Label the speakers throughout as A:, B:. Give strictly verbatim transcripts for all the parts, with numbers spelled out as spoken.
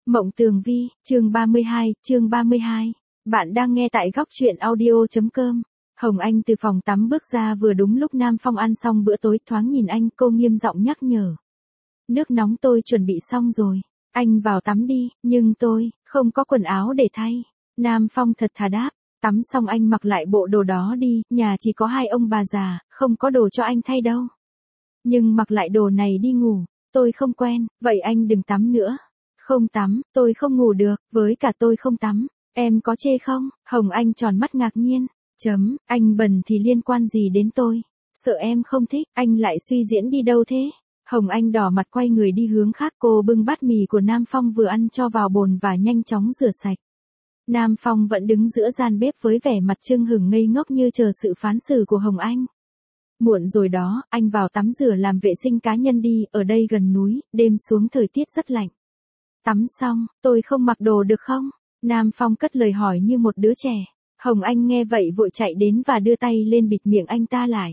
A: Mộng Tường Vi, chương ba mươi hai, chương ba mươi hai. Bạn đang nghe tại góc truyện audio.com. Hồng Anh từ phòng tắm bước ra vừa đúng lúc Nam Phong ăn xong bữa tối, thoáng nhìn anh, cô nghiêm giọng nhắc nhở. Nước nóng tôi chuẩn bị xong rồi, anh vào tắm đi, nhưng tôi không có quần áo để thay. Nam Phong thật thà đáp, tắm xong anh mặc lại bộ đồ đó đi, nhà chỉ có hai ông bà già, không có đồ cho anh thay đâu. Nhưng mặc lại đồ này đi ngủ, tôi không quen, vậy anh đừng tắm nữa. Không tắm, tôi không ngủ được, với cả tôi không tắm, em có chê không? Hồng Anh tròn mắt ngạc nhiên, chấm, anh bẩn thì liên quan gì đến tôi? Sợ em không thích, anh lại suy diễn đi đâu thế? Hồng Anh đỏ mặt quay người đi hướng khác, cô bưng bát mì của Nam Phong vừa ăn cho vào bồn và nhanh chóng rửa sạch. Nam Phong vẫn đứng giữa gian bếp với vẻ mặt chưng hửng ngây ngốc như chờ sự phán xử của Hồng Anh. Muộn rồi đó, anh vào tắm rửa làm vệ sinh cá nhân đi, ở đây gần núi, đêm xuống thời tiết rất lạnh. Tắm xong, tôi không mặc đồ được không? Nam Phong cất lời hỏi như một đứa trẻ. Hồng Anh nghe vậy vội chạy đến và đưa tay lên bịt miệng anh ta lại.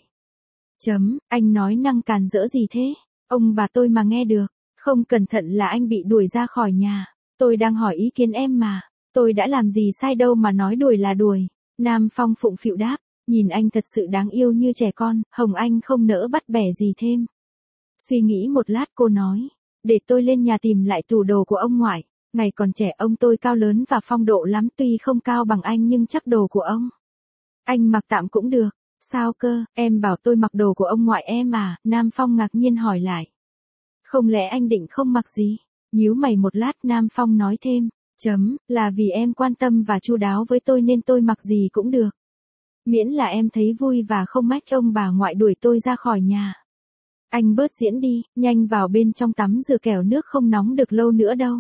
A: Chấm, anh nói năng càn rỡ gì thế? Ông bà tôi mà nghe được, không cẩn thận là anh bị đuổi ra khỏi nhà. Tôi đang hỏi ý kiến em mà, tôi đã làm gì sai đâu mà nói đuổi là đuổi. Nam Phong phụng phịu đáp, nhìn anh thật sự đáng yêu như trẻ con, Hồng Anh không nỡ bắt bẻ gì thêm. Suy nghĩ một lát cô nói. Để tôi lên nhà tìm lại tủ đồ của ông ngoại, ngày còn trẻ ông tôi cao lớn và phong độ lắm, tuy không cao bằng anh nhưng chắc đồ của ông anh mặc tạm cũng được. Sao cơ, em bảo tôi mặc đồ của ông ngoại em à? Nam Phong ngạc nhiên hỏi lại. Không lẽ anh định không mặc gì? Nhíu mày một lát Nam Phong nói thêm, chấm, là vì em quan tâm và chu đáo với tôi nên tôi mặc gì cũng được. Miễn là em thấy vui và không mách ông bà ngoại đuổi tôi ra khỏi nhà. Anh bớt diễn đi, nhanh vào bên trong tắm rửa kẻo nước không nóng được lâu nữa đâu.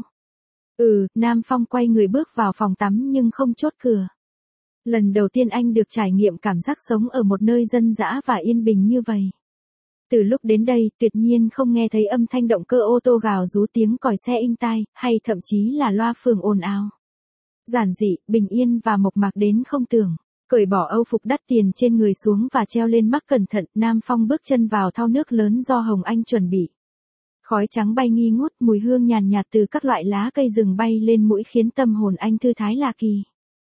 A: Ừ, Nam Phong quay người bước vào phòng tắm nhưng không chốt cửa. Lần đầu tiên anh được trải nghiệm cảm giác sống ở một nơi dân dã và yên bình như vậy. Từ lúc đến đây, tuyệt nhiên không nghe thấy âm thanh động cơ ô tô gào rú, tiếng còi xe inh tai, hay thậm chí là loa phường ồn ào. Giản dị, bình yên và mộc mạc đến không tưởng. Cởi bỏ âu phục đắt tiền trên người xuống và treo lên mắc cẩn thận, Nam Phong bước chân vào thau nước lớn do Hồng Anh chuẩn bị. Khói trắng bay nghi ngút, mùi hương nhàn nhạt từ các loại lá cây rừng bay lên mũi khiến tâm hồn anh thư thái lạ kỳ.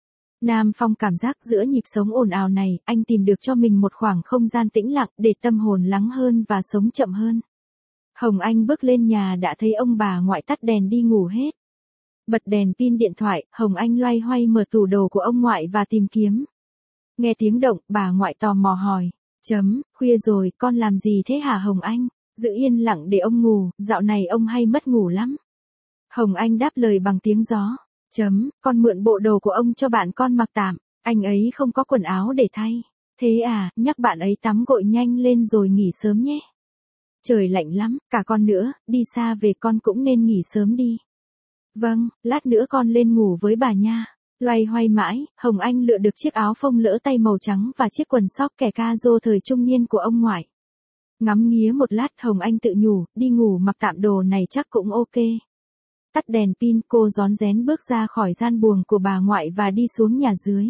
A: Nam Phong cảm giác giữa nhịp sống ồn ào này, anh tìm được cho mình một khoảng không gian tĩnh lặng để tâm hồn lắng hơn và sống chậm hơn. Hồng Anh bước lên nhà đã thấy ông bà ngoại tắt đèn đi ngủ hết. Bật đèn pin điện thoại, Hồng Anh loay hoay mở tủ đồ của ông ngoại và tìm kiếm. Nghe tiếng động, bà ngoại tò mò hỏi, chấm, khuya rồi, con làm gì thế hả Hồng Anh? Giữ yên lặng để ông ngủ, dạo này ông hay mất ngủ lắm. Hồng Anh đáp lời bằng tiếng gió, chấm, con mượn bộ đồ của ông cho bạn con mặc tạm, anh ấy không có quần áo để thay. Thế à, nhắc bạn ấy tắm gội nhanh lên rồi nghỉ sớm nhé. Trời lạnh lắm, cả con nữa, đi xa về con cũng nên nghỉ sớm đi. Vâng, lát nữa con lên ngủ với bà nha. Loay hoay mãi, Hồng Anh lựa được chiếc áo phông lỡ tay màu trắng và chiếc quần sóc kẻ ca rô thời trung niên của ông ngoại. Ngắm nghía một lát Hồng Anh tự nhủ, đi ngủ mặc tạm đồ này chắc cũng ok. Tắt đèn pin, cô rón rén bước ra khỏi gian buồng của bà ngoại và đi xuống nhà dưới.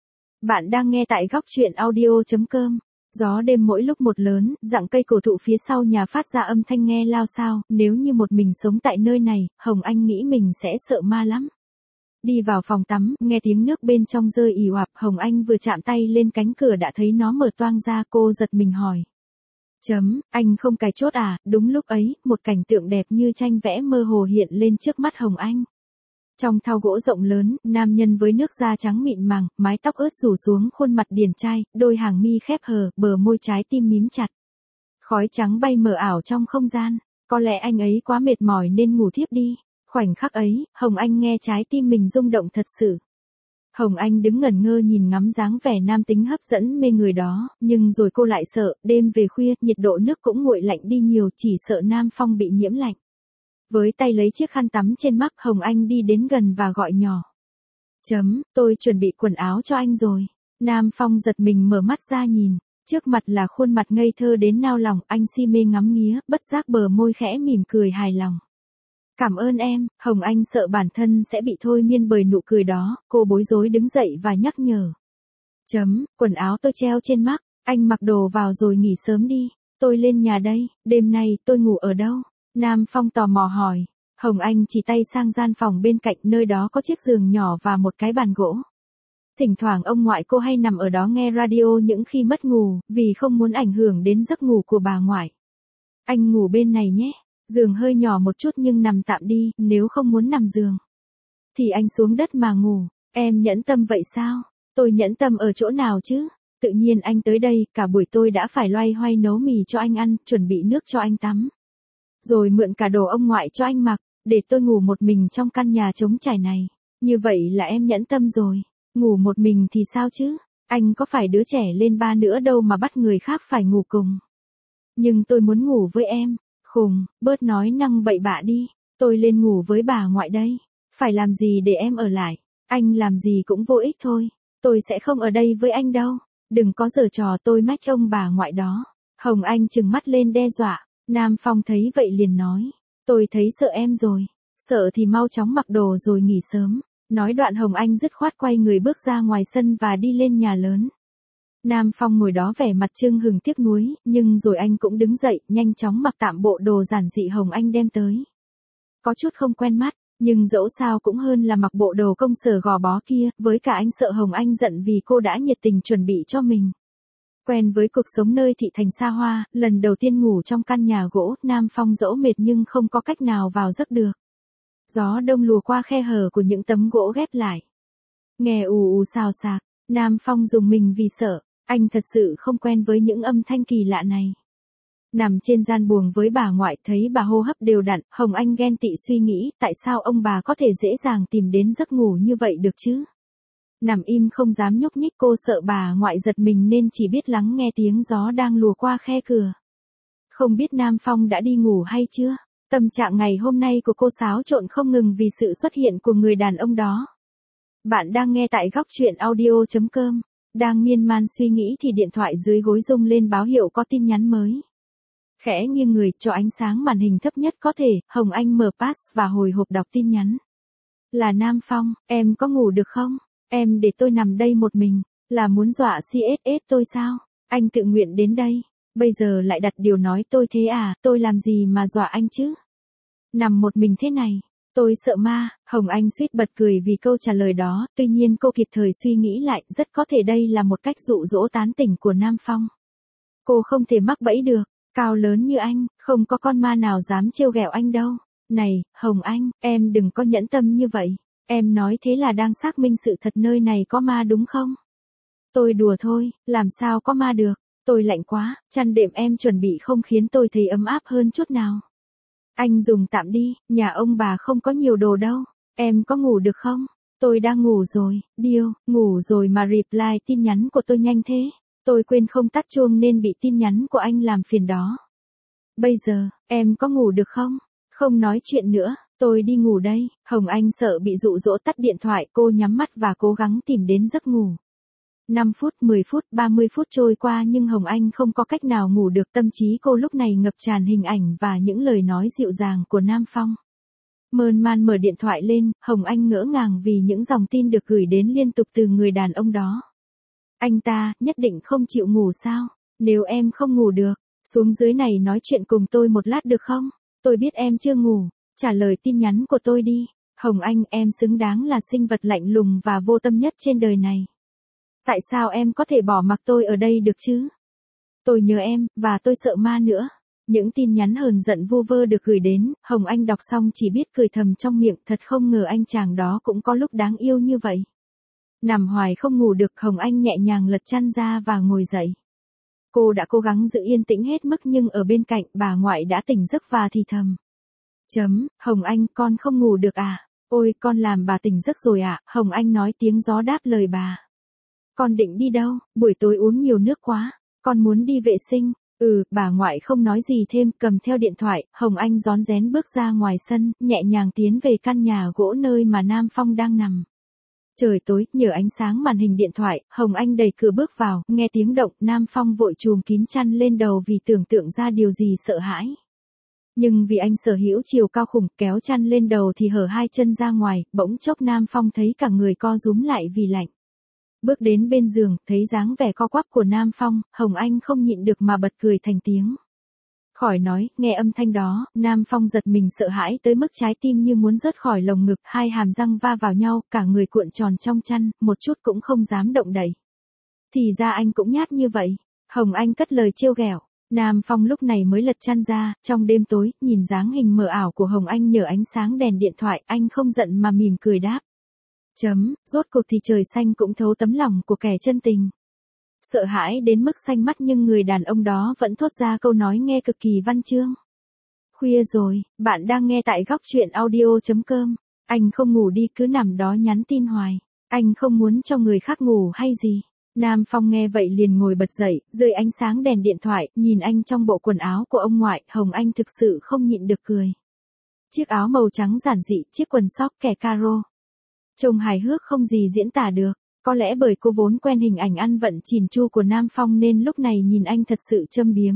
A: Bạn đang nghe tại góc truyện audio.com. Gió đêm mỗi lúc một lớn, rặng cây cổ thụ phía sau nhà phát ra âm thanh nghe lao xao, nếu như một mình sống tại nơi này, Hồng Anh nghĩ mình sẽ sợ ma lắm. Đi vào phòng tắm, nghe tiếng nước bên trong rơi ì oạp, Hồng Anh vừa chạm tay lên cánh cửa đã thấy nó mở toang ra, cô giật mình hỏi. Chấm, anh không cài chốt à? Đúng lúc ấy, một cảnh tượng đẹp như tranh vẽ mơ hồ hiện lên trước mắt Hồng Anh. Trong thau gỗ rộng lớn, nam nhân với nước da trắng mịn màng, mái tóc ướt rủ xuống khuôn mặt điển trai, đôi hàng mi khép hờ, bờ môi trái tim mím chặt. Khói trắng bay mờ ảo trong không gian, có lẽ anh ấy quá mệt mỏi nên ngủ thiếp đi. Khoảnh khắc ấy, Hồng Anh nghe trái tim mình rung động thật sự. Hồng Anh đứng ngẩn ngơ nhìn ngắm dáng vẻ nam tính hấp dẫn mê người đó, nhưng rồi cô lại sợ, đêm về khuya, nhiệt độ nước cũng nguội lạnh đi nhiều, chỉ sợ Nam Phong bị nhiễm lạnh. Với tay lấy chiếc khăn tắm trên mắt, Hồng Anh đi đến gần và gọi nhỏ. Chấm, tôi chuẩn bị quần áo cho anh rồi. Nam Phong giật mình mở mắt ra nhìn, trước mặt là khuôn mặt ngây thơ đến nao lòng, anh si mê ngắm nghía, bất giác bờ môi khẽ mỉm cười hài lòng. Cảm ơn em, Hồng Anh sợ bản thân sẽ bị thôi miên bởi nụ cười đó, cô bối rối đứng dậy và nhắc nhở. Chấm, quần áo tôi treo trên mắc, anh mặc đồ vào rồi nghỉ sớm đi, tôi lên nhà đây, đêm nay tôi ngủ ở đâu? Nam Phong tò mò hỏi. Hồng Anh chỉ tay sang gian phòng bên cạnh, nơi đó có chiếc giường nhỏ và một cái bàn gỗ. Thỉnh thoảng ông ngoại cô hay nằm ở đó nghe radio những khi mất ngủ, vì không muốn ảnh hưởng đến giấc ngủ của bà ngoại. Anh ngủ bên này nhé, giường hơi nhỏ một chút nhưng nằm tạm đi, nếu không muốn nằm giường thì anh xuống đất mà ngủ. Em nhẫn tâm vậy sao? Tôi nhẫn tâm ở chỗ nào chứ? Tự nhiên anh tới đây, cả buổi tôi đã phải loay hoay nấu mì cho anh ăn, chuẩn bị nước cho anh tắm. Rồi mượn cả đồ ông ngoại cho anh mặc, để tôi ngủ một mình trong căn nhà trống trải này. Như vậy là em nhẫn tâm rồi. Ngủ một mình thì sao chứ? Anh có phải đứa trẻ lên ba nữa đâu mà bắt người khác phải ngủ cùng. Nhưng tôi muốn ngủ với em. Khùng, bớt nói năng bậy bạ đi. Tôi lên ngủ với bà ngoại đây. Phải làm gì để em ở lại? Anh làm gì cũng vô ích thôi. Tôi sẽ không ở đây với anh đâu. Đừng có giở trò tôi mách ông bà ngoại đó. Hồng Anh trừng mắt lên đe dọa. Nam Phong thấy vậy liền nói. Tôi thấy sợ em rồi. Sợ thì mau chóng mặc đồ rồi nghỉ sớm. Nói đoạn Hồng Anh dứt khoát quay người bước ra ngoài sân và đi lên nhà lớn. Nam Phong ngồi đó vẻ mặt chưng hừng tiếc nuối, nhưng rồi anh cũng đứng dậy, nhanh chóng mặc tạm bộ đồ giản dị Hồng Anh đem tới. Có chút không quen mắt, nhưng dẫu sao cũng hơn là mặc bộ đồ công sở gò bó kia, với cả anh sợ Hồng Anh giận vì cô đã nhiệt tình chuẩn bị cho mình. Quen với cuộc sống nơi thị thành xa hoa, lần đầu tiên ngủ trong căn nhà gỗ, Nam Phong dẫu mệt nhưng không có cách nào vào giấc được. Gió đông lùa qua khe hở của những tấm gỗ ghép lại. Nghe ù ù xào xạc, Nam Phong rùng mình vì sợ, anh thật sự không quen với những âm thanh kỳ lạ này. Nằm trên gian buồng với bà ngoại thấy bà hô hấp đều đặn, Hồng Anh ghen tị suy nghĩ tại sao ông bà có thể dễ dàng tìm đến giấc ngủ như vậy được chứ. Nằm im không dám nhúc nhích, cô sợ bà ngoại giật mình nên chỉ biết lắng nghe tiếng gió đang lùa qua khe cửa. Không biết Nam Phong đã đi ngủ hay chưa? Tâm trạng ngày hôm nay của cô xáo trộn không ngừng vì sự xuất hiện của người đàn ông đó. Bạn đang nghe tại góc truyện audio chấm com. Đang miên man suy nghĩ thì điện thoại dưới gối rung lên báo hiệu có tin nhắn mới. Khẽ nghiêng người cho ánh sáng màn hình thấp nhất có thể, Hồng Anh mở pass và hồi hộp đọc tin nhắn. Là Nam Phong, em có ngủ được không? Em để tôi nằm đây một mình, là muốn dọa xê ét ét tôi sao? Anh tự nguyện đến đây, bây giờ lại đặt điều nói tôi thế à, tôi làm gì mà dọa anh chứ? Nằm một mình thế này, tôi sợ ma. Hồng Anh suýt bật cười vì câu trả lời đó, tuy nhiên cô kịp thời suy nghĩ lại, rất có thể đây là một cách dụ dỗ tán tỉnh của Nam Phong. Cô không thể mắc bẫy được, cao lớn như anh, không có con ma nào dám trêu ghẹo anh đâu. Này, Hồng Anh, em đừng có nhẫn tâm như vậy, em nói thế là đang xác minh sự thật nơi này có ma đúng không? Tôi đùa thôi, làm sao có ma được, tôi lạnh quá, chăn đệm em chuẩn bị không khiến tôi thấy ấm áp hơn chút nào. Anh dùng tạm đi, nhà ông bà không có nhiều đồ đâu. Em có ngủ được không? Tôi đang ngủ rồi, điêu, ngủ rồi mà reply tin nhắn của tôi nhanh thế. Tôi quên không tắt chuông nên bị tin nhắn của anh làm phiền đó. Bây giờ, em có ngủ được không? Không nói chuyện nữa, tôi đi ngủ đây. Hồng Anh sợ bị dụ dỗ tắt điện thoại, cô nhắm mắt và cố gắng tìm đến giấc ngủ. năm phút, mười phút, ba mươi phút trôi qua nhưng Hồng Anh không có cách nào ngủ được, tâm trí cô lúc này ngập tràn hình ảnh và những lời nói dịu dàng của Nam Phong. Mơn man mở điện thoại lên, Hồng Anh ngỡ ngàng vì những dòng tin được gửi đến liên tục từ người đàn ông đó. Anh ta, nhất định không chịu ngủ sao? Nếu em không ngủ được, xuống dưới này nói chuyện cùng tôi một lát được không? Tôi biết em chưa ngủ, trả lời tin nhắn của tôi đi. Hồng Anh, em xứng đáng là sinh vật lạnh lùng và vô tâm nhất trên đời này. Tại sao em có thể bỏ mặc tôi ở đây được chứ? Tôi nhớ em, và tôi sợ ma nữa. Những tin nhắn hờn giận vu vơ được gửi đến, Hồng Anh đọc xong chỉ biết cười thầm trong miệng, thật không ngờ anh chàng đó cũng có lúc đáng yêu như vậy. Nằm hoài không ngủ được, Hồng Anh nhẹ nhàng lật chăn ra và ngồi dậy. Cô đã cố gắng giữ yên tĩnh hết mức nhưng ở bên cạnh bà ngoại đã tỉnh giấc và thì thầm. Chấm, Hồng Anh, con không ngủ được à? Ôi, con làm bà tỉnh giấc rồi ạ, à? Hồng Anh nói tiếng gió đáp lời bà. Con định đi đâu? Buổi tối uống nhiều nước quá. Con muốn đi vệ sinh. Ừ, bà ngoại không nói gì thêm, cầm theo điện thoại, Hồng Anh rón rén bước ra ngoài sân, nhẹ nhàng tiến về căn nhà gỗ nơi mà Nam Phong đang nằm. Trời tối, nhờ ánh sáng màn hình điện thoại, Hồng Anh đẩy cửa bước vào, nghe tiếng động, Nam Phong vội chùm kín chăn lên đầu vì tưởng tượng ra điều gì sợ hãi. Nhưng vì anh sở hữu chiều cao khủng, kéo chăn lên đầu thì hở hai chân ra ngoài, bỗng chốc Nam Phong thấy cả người co rúm lại vì lạnh. Bước đến bên giường, thấy dáng vẻ co quắp của Nam Phong, Hồng Anh không nhịn được mà bật cười thành tiếng. Khỏi nói, nghe âm thanh đó, Nam Phong giật mình sợ hãi tới mức trái tim như muốn rớt khỏi lồng ngực, hai hàm răng va vào nhau, cả người cuộn tròn trong chăn, một chút cũng không dám động đậy. Thì ra anh cũng nhát như vậy. Hồng Anh cất lời trêu ghẹo. Nam Phong lúc này mới lật chăn ra, trong đêm tối, nhìn dáng hình mờ ảo của Hồng Anh nhờ ánh sáng đèn điện thoại, anh không giận mà mỉm cười đáp. Chấm, rốt cuộc thì trời xanh cũng thấu tấm lòng của kẻ chân tình. Sợ hãi đến mức xanh mắt nhưng người đàn ông đó vẫn thốt ra câu nói nghe cực kỳ văn chương. Khuya rồi, bạn đang nghe tại góc truyện audio chấm com. Anh không ngủ đi cứ nằm đó nhắn tin hoài. Anh không muốn cho người khác ngủ hay gì. Nam Phong nghe vậy liền ngồi bật dậy, dưới ánh sáng đèn điện thoại, nhìn anh trong bộ quần áo của ông ngoại, Hồng Anh thực sự không nhịn được cười. Chiếc áo màu trắng giản dị, chiếc quần sóc kẻ caro. Trông hài hước không gì diễn tả được. Có lẽ bởi cô vốn quen hình ảnh ăn vận chỉn chu của Nam Phong nên lúc này nhìn anh thật sự châm biếm.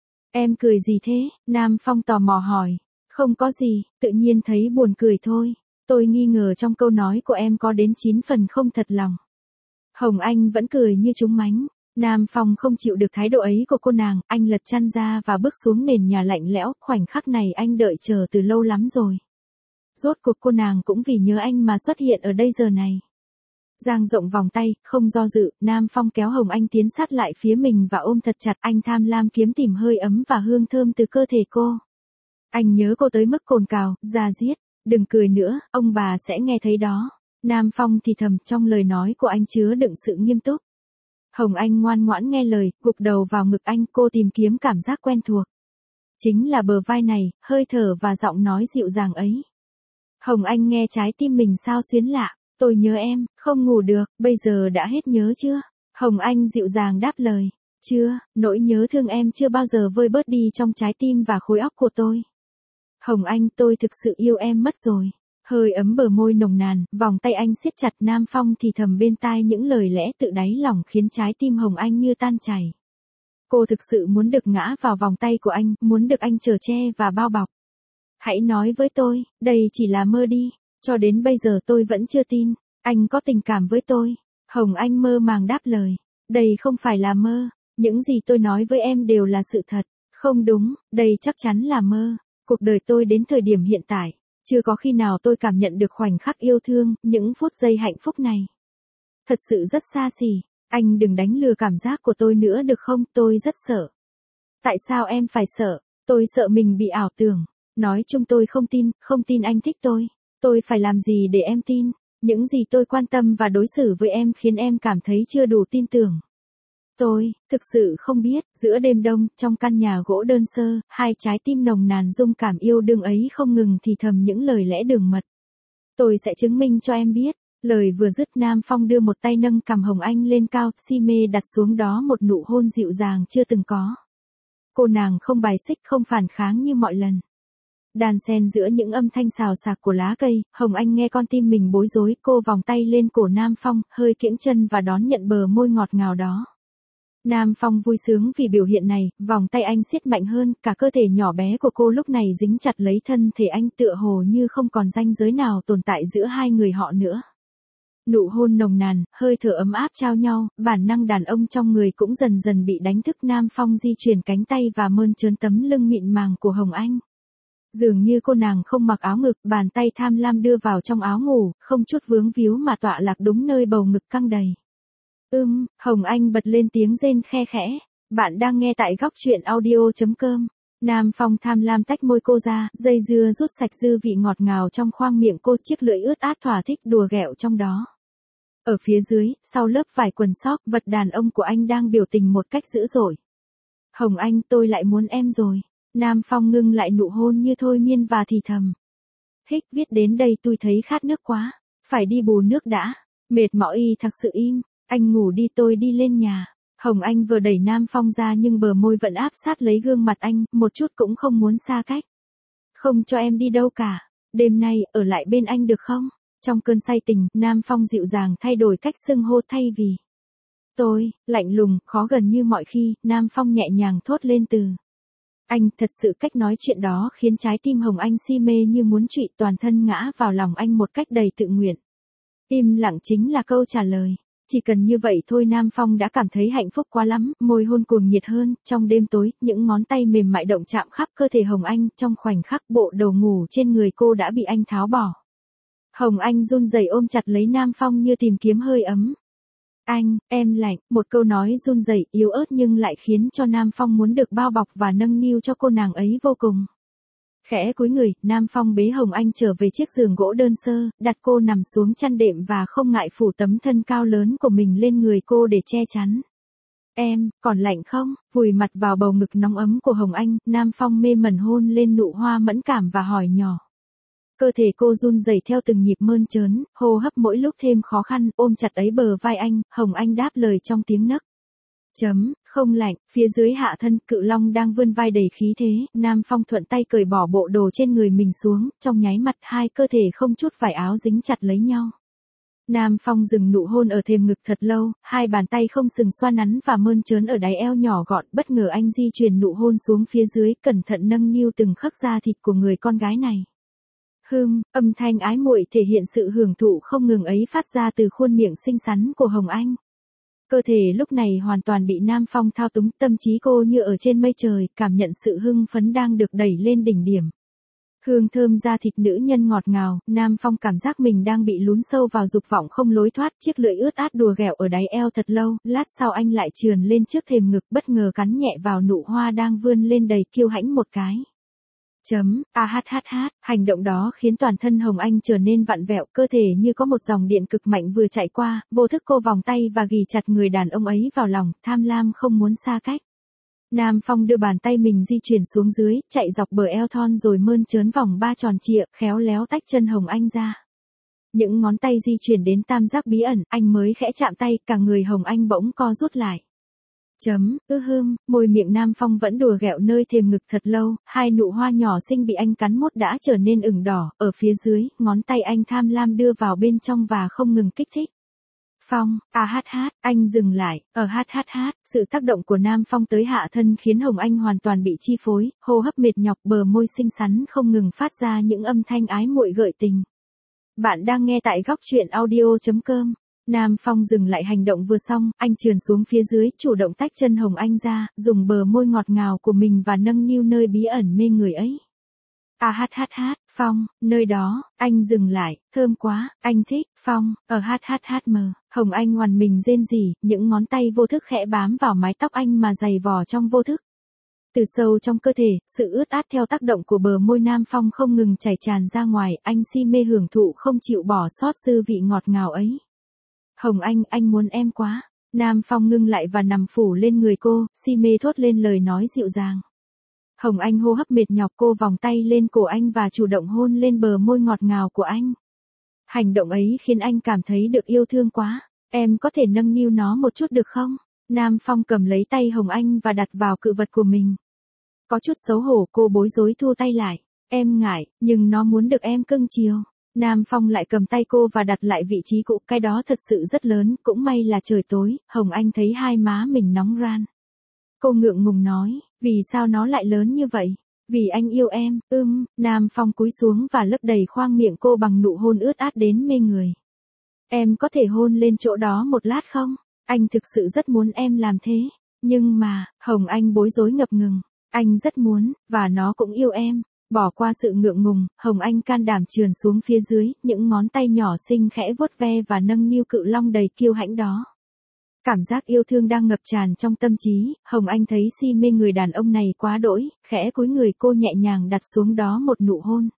A: Em cười gì thế? Nam Phong tò mò hỏi. Không có gì, tự nhiên thấy buồn cười thôi. Tôi nghi ngờ trong câu nói của em có đến chín phần không thật lòng. Hồng Anh vẫn cười như trúng mánh. Nam Phong không chịu được thái độ ấy của cô nàng, anh lật chăn ra và bước xuống nền nhà lạnh lẽo, khoảnh khắc này anh đợi chờ từ lâu lắm rồi. Rốt cuộc cô nàng cũng vì nhớ anh mà xuất hiện ở đây giờ này. Dang rộng vòng tay, không do dự, Nam Phong kéo Hồng Anh tiến sát lại phía mình và ôm thật chặt, anh tham lam kiếm tìm hơi ấm và hương thơm từ cơ thể cô. Anh nhớ cô tới mức cồn cào, da diết, đừng cười nữa, ông bà sẽ nghe thấy đó. Nam Phong thì thầm, trong lời nói của anh chứa đựng sự nghiêm túc. Hồng Anh ngoan ngoãn nghe lời, gục đầu vào ngực anh, cô tìm kiếm cảm giác quen thuộc. Chính là bờ vai này, hơi thở và giọng nói dịu dàng ấy. Hồng Anh nghe trái tim mình sao xuyến lạ. Tôi nhớ em, không ngủ được, bây giờ đã hết nhớ chưa? Hồng Anh dịu dàng đáp lời. Chưa, nỗi nhớ thương em chưa bao giờ vơi bớt đi trong trái tim và khối óc của tôi. Hồng Anh, tôi thực sự yêu em mất rồi. Hơi ấm bờ môi nồng nàn, vòng tay anh siết chặt. Nam Phong thì thầm bên tai những lời lẽ tự đáy lòng khiến trái tim Hồng Anh như tan chảy. Cô thực sự muốn được ngã vào vòng tay của anh, muốn được anh chở che và bao bọc. Hãy nói với tôi, đây chỉ là mơ đi. Cho đến bây giờ tôi vẫn chưa tin, anh có tình cảm với tôi. Hồng Anh mơ màng đáp lời. Đây không phải là mơ, những gì tôi nói với em đều là sự thật. Không đúng, đây chắc chắn là mơ. Cuộc đời tôi đến thời điểm hiện tại, chưa có khi nào tôi cảm nhận được khoảnh khắc yêu thương, những phút giây hạnh phúc này. Thật sự rất xa xỉ, anh đừng đánh lừa cảm giác của tôi nữa được không, tôi rất sợ. Tại sao em phải sợ? Tôi sợ mình bị ảo tưởng. Nói chung tôi không tin, không tin anh thích tôi. Tôi phải làm gì để em tin? Những gì tôi quan tâm và đối xử với em khiến em cảm thấy chưa đủ tin tưởng. Tôi, thực sự không biết, giữa đêm đông, trong căn nhà gỗ đơn sơ, hai trái tim nồng nàn dung cảm yêu đương ấy không ngừng thì thầm những lời lẽ đường mật. Tôi sẽ chứng minh cho em biết. Lời vừa dứt, Nam Phong đưa một tay nâng cằm Hồng Anh lên cao, si mê đặt xuống đó một nụ hôn dịu dàng chưa từng có. Cô nàng không bài xích, không phản kháng như mọi lần. Đàn xen giữa những âm thanh xào xạc của lá cây, Hồng Anh nghe con tim mình bối rối, cô vòng tay lên cổ Nam Phong, hơi kiễng chân và đón nhận bờ môi ngọt ngào đó. Nam Phong vui sướng vì biểu hiện này, vòng tay anh siết mạnh hơn, cả cơ thể nhỏ bé của cô lúc này dính chặt lấy thân thể anh, tựa hồ như không còn ranh giới nào tồn tại giữa hai người họ nữa. Nụ hôn nồng nàn, hơi thở ấm áp trao nhau, bản năng đàn ông trong người cũng dần dần bị đánh thức. Nam Phong di chuyển cánh tay và mơn trớn tấm lưng mịn màng của Hồng Anh. Dường như cô nàng không mặc áo ngực, bàn tay tham lam đưa vào trong áo ngủ, không chút vướng víu mà tọa lạc đúng nơi bầu ngực căng đầy. Ưm, Hồng Anh bật lên tiếng rên khe khẽ. Bạn đang nghe tại góc truyện audio chấm com. Nam Phong tham lam tách môi cô ra, dây dưa rút sạch dư vị ngọt ngào trong khoang miệng cô, chiếc lưỡi ướt át thỏa thích đùa ghẹo trong đó. Ở phía dưới, sau lớp vải quần sóc, vật đàn ông của anh đang biểu tình một cách dữ dội. Hồng Anh, tôi lại muốn em rồi. Nam Phong ngưng lại nụ hôn như thôi miên và thì thầm. Hích, viết đến đây tôi thấy khát nước quá. Phải đi bù nước đã. Mệt mỏi y thật sự im. Anh ngủ đi, tôi đi lên nhà. Hồng Anh vừa đẩy Nam Phong ra nhưng bờ môi vẫn áp sát lấy gương mặt anh, một chút cũng không muốn xa cách. Không cho em đi đâu cả. Đêm nay, ở lại bên anh được không? Trong cơn say tình, Nam Phong dịu dàng thay đổi cách xưng hô thay vì tôi, lạnh lùng, khó gần như mọi khi, Nam Phong nhẹ nhàng thốt lên từ anh. Thật sự cách nói chuyện đó khiến trái tim Hồng Anh si mê như muốn trụy, toàn thân ngã vào lòng anh một cách đầy tự nguyện. Im lặng chính là câu trả lời. Chỉ cần như vậy thôi Nam Phong đã cảm thấy hạnh phúc quá lắm, môi hôn cuồng nhiệt hơn, trong đêm tối, những ngón tay mềm mại động chạm khắp cơ thể Hồng Anh, trong khoảnh khắc bộ đồ ngủ trên người cô đã bị anh tháo bỏ. Hồng Anh run rẩy ôm chặt lấy Nam Phong như tìm kiếm hơi ấm. Anh, em lạnh, một câu nói run rẩy yếu ớt nhưng lại khiến cho Nam Phong muốn được bao bọc và nâng niu cho cô nàng ấy vô cùng. Khẽ cúi người, Nam Phong bế Hồng Anh trở về chiếc giường gỗ đơn sơ, đặt cô nằm xuống chăn đệm và không ngại phủ tấm thân cao lớn của mình lên người cô để che chắn. Em, còn lạnh không? Vùi mặt vào bầu ngực nóng ấm của Hồng Anh, Nam Phong mê mẩn hôn lên nụ hoa mẫn cảm và hỏi nhỏ. Cơ thể cô run rẩy theo từng nhịp mơn trớn, hô hấp mỗi lúc thêm khó khăn, ôm chặt ấy bờ vai anh, Hồng Anh đáp lời trong tiếng nấc. Chấm, không lạnh, phía dưới hạ thân, cự long đang vươn vai đầy khí thế, Nam Phong thuận tay cởi bỏ bộ đồ trên người mình xuống, trong nháy mắt hai cơ thể không chút vải áo dính chặt lấy nhau. Nam Phong dừng nụ hôn ở thềm ngực thật lâu, hai bàn tay không sừng xoa nắn và mơn trớn ở đáy eo nhỏ gọn, bất ngờ anh di chuyển nụ hôn xuống phía dưới, cẩn thận nâng niu từng khắc da thịt của người con gái này. Hừm, âm thanh ái muội thể hiện sự hưởng thụ không ngừng ấy phát ra từ khuôn miệng xinh xắn của Hồng Anh. Cơ thể lúc này hoàn toàn bị Nam Phong thao túng, tâm trí cô như ở trên mây trời, cảm nhận sự hưng phấn đang được đẩy lên đỉnh điểm. Hương thơm da thịt nữ nhân ngọt ngào, Nam Phong cảm giác mình đang bị lún sâu vào dục vọng không lối thoát, chiếc lưỡi ướt át đùa ghẹo ở đáy eo thật lâu, lát sau anh lại trườn lên trước thềm ngực, bất ngờ cắn nhẹ vào nụ hoa đang vươn lên đầy kiêu hãnh một cái. Chấm, a hát hát hát, hành động đó khiến toàn thân Hồng Anh trở nên vặn vẹo, cơ thể như có một dòng điện cực mạnh vừa chạy qua, vô thức cô vòng tay và ghì chặt người đàn ông ấy vào lòng, tham lam không muốn xa cách. Nam Phong đưa bàn tay mình di chuyển xuống dưới, chạy dọc bờ eo thon rồi mơn trớn vòng ba tròn trịa, khéo léo tách chân Hồng Anh ra. Những ngón tay di chuyển đến tam giác bí ẩn, anh mới khẽ chạm tay, cả người Hồng Anh bỗng co rút lại. Chấm, ư hưm, môi miệng Nam Phong vẫn đùa ghẹo nơi thềm ngực thật lâu, hai nụ hoa nhỏ xinh bị anh cắn mốt đã trở nên ửng đỏ, ở phía dưới, ngón tay anh tham lam đưa vào bên trong và không ngừng kích thích. Phong, a hát hát, anh dừng lại, ở hát hát hát, sự tác động của Nam Phong tới hạ thân khiến Hồng Anh hoàn toàn bị chi phối, hô hấp mệt nhọc, bờ môi xinh xắn không ngừng phát ra những âm thanh ái muội gợi tình. Bạn đang nghe tại góc truyện audio chấm com. Nam Phong dừng lại hành động vừa xong, anh trườn xuống phía dưới, chủ động tách chân Hồng Anh ra, dùng bờ môi ngọt ngào của mình và nâng niu nơi bí ẩn mê người ấy. A hát hát hát, Phong, nơi đó, anh dừng lại, thơm quá, anh thích, Phong, ở hát hát hát mờ, Hồng Anh ngoằn mình rên rỉ, những ngón tay vô thức khẽ bám vào mái tóc anh mà giày vò trong vô thức. Từ sâu trong cơ thể, sự ướt át theo tác động của bờ môi Nam Phong không ngừng chảy tràn ra ngoài, anh si mê hưởng thụ không chịu bỏ sót dư vị ngọt ngào ấy. Hồng Anh, anh muốn em quá. Nam Phong ngưng lại và nằm phủ lên người cô, si mê thốt lên lời nói dịu dàng. Hồng Anh hô hấp mệt nhọc, cô vòng tay lên cổ anh và chủ động hôn lên bờ môi ngọt ngào của anh. Hành động ấy khiến anh cảm thấy được yêu thương quá. Em có thể nâng niu nó một chút được không? Nam Phong cầm lấy tay Hồng Anh và đặt vào cự vật của mình. Có chút xấu hổ, cô bối rối thu tay lại. Em ngại, nhưng nó muốn được em cưng chiều. Nam Phong lại cầm tay cô và đặt lại vị trí cũ, cái đó thật sự rất lớn, cũng may là trời tối, Hồng Anh thấy hai má mình nóng ran. Cô ngượng ngùng nói, vì sao nó lại lớn như vậy? Vì anh yêu em, ưm, Nam Phong cúi xuống và lấp đầy khoang miệng cô bằng nụ hôn ướt át đến mê người. Em có thể hôn lên chỗ đó một lát không? Anh thực sự rất muốn em làm thế. Nhưng mà, Hồng Anh bối rối ngập ngừng. Anh rất muốn, và nó cũng yêu em. Bỏ qua sự ngượng ngùng, Hồng Anh can đảm trườn xuống phía dưới, những ngón tay nhỏ xinh khẽ vuốt ve và nâng niu cự long đầy kiêu hãnh đó. Cảm giác yêu thương đang ngập tràn trong tâm trí, Hồng Anh thấy si mê người đàn ông này quá đỗi, khẽ cúi người cô nhẹ nhàng đặt xuống đó một nụ hôn.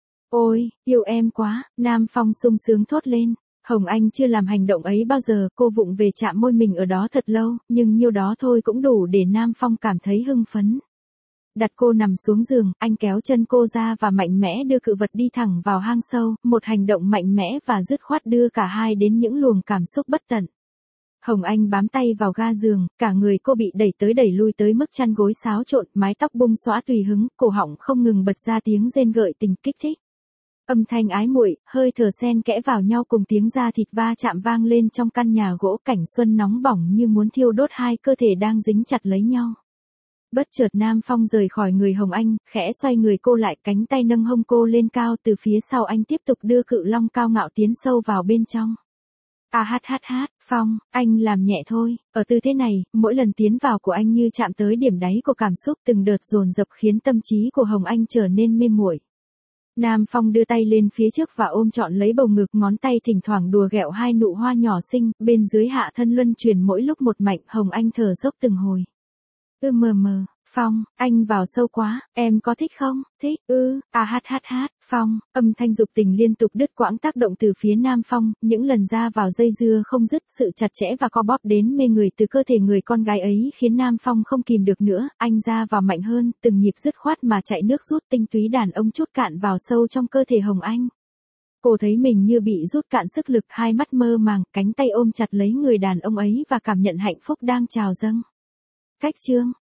A: Ôi, yêu em quá, Nam Phong sung sướng thốt lên. Hồng Anh chưa làm hành động ấy bao giờ, cô vụng về chạm môi mình ở đó thật lâu, nhưng nhiêu đó thôi cũng đủ để Nam Phong cảm thấy hưng phấn. Đặt cô nằm xuống giường, anh kéo chân cô ra và mạnh mẽ đưa cự vật đi thẳng vào hang sâu, một hành động mạnh mẽ và dứt khoát đưa cả hai đến những luồng cảm xúc bất tận. Hồng Anh bám tay vào ga giường, cả người cô bị đẩy tới đẩy lui tới mức chăn gối xáo trộn, mái tóc bung xõa tùy hứng, cổ họng không ngừng bật ra tiếng rên gợi tình kích thích. Âm thanh ái muội, hơi thở xen kẽ vào nhau cùng tiếng da thịt va chạm vang lên trong căn nhà gỗ, cảnh xuân nóng bỏng như muốn thiêu đốt hai cơ thể đang dính chặt lấy nhau. Bất chợt Nam Phong rời khỏi người Hồng Anh, khẽ xoay người cô lại, cánh tay nâng hông cô lên cao, từ phía sau anh tiếp tục đưa cự long cao ngạo tiến sâu vào bên trong. A hát hát hát, Phong, anh làm nhẹ thôi, ở tư thế này, mỗi lần tiến vào của anh như chạm tới điểm đáy của cảm xúc từng đợt dồn dập khiến tâm trí của Hồng Anh trở nên mê muội. Nam Phong đưa tay lên phía trước và ôm trọn lấy bầu ngực, ngón tay thỉnh thoảng đùa ghẹo hai nụ hoa nhỏ xinh, bên dưới hạ thân luân chuyển mỗi lúc một mạnh, Hồng Anh thở dốc từng hồi. Ư mờ mờ, Phong, anh vào sâu quá, em có thích không? Thích, ư, a hát hát hát, Phong, âm thanh dục tình liên tục đứt quãng tác động từ phía Nam Phong, những lần ra vào dây dưa không dứt, sự chặt chẽ và co bóp đến mê người từ cơ thể người con gái ấy khiến Nam Phong không kìm được nữa, anh ra vào mạnh hơn, từng nhịp dứt khoát mà chạy nước rút, tinh túy đàn ông chút cạn vào sâu trong cơ thể Hồng Anh. Cô thấy mình như bị rút cạn sức lực, hai mắt mơ màng, cánh tay ôm chặt lấy người đàn ông ấy và cảm nhận hạnh phúc đang trào dâng. Cách chương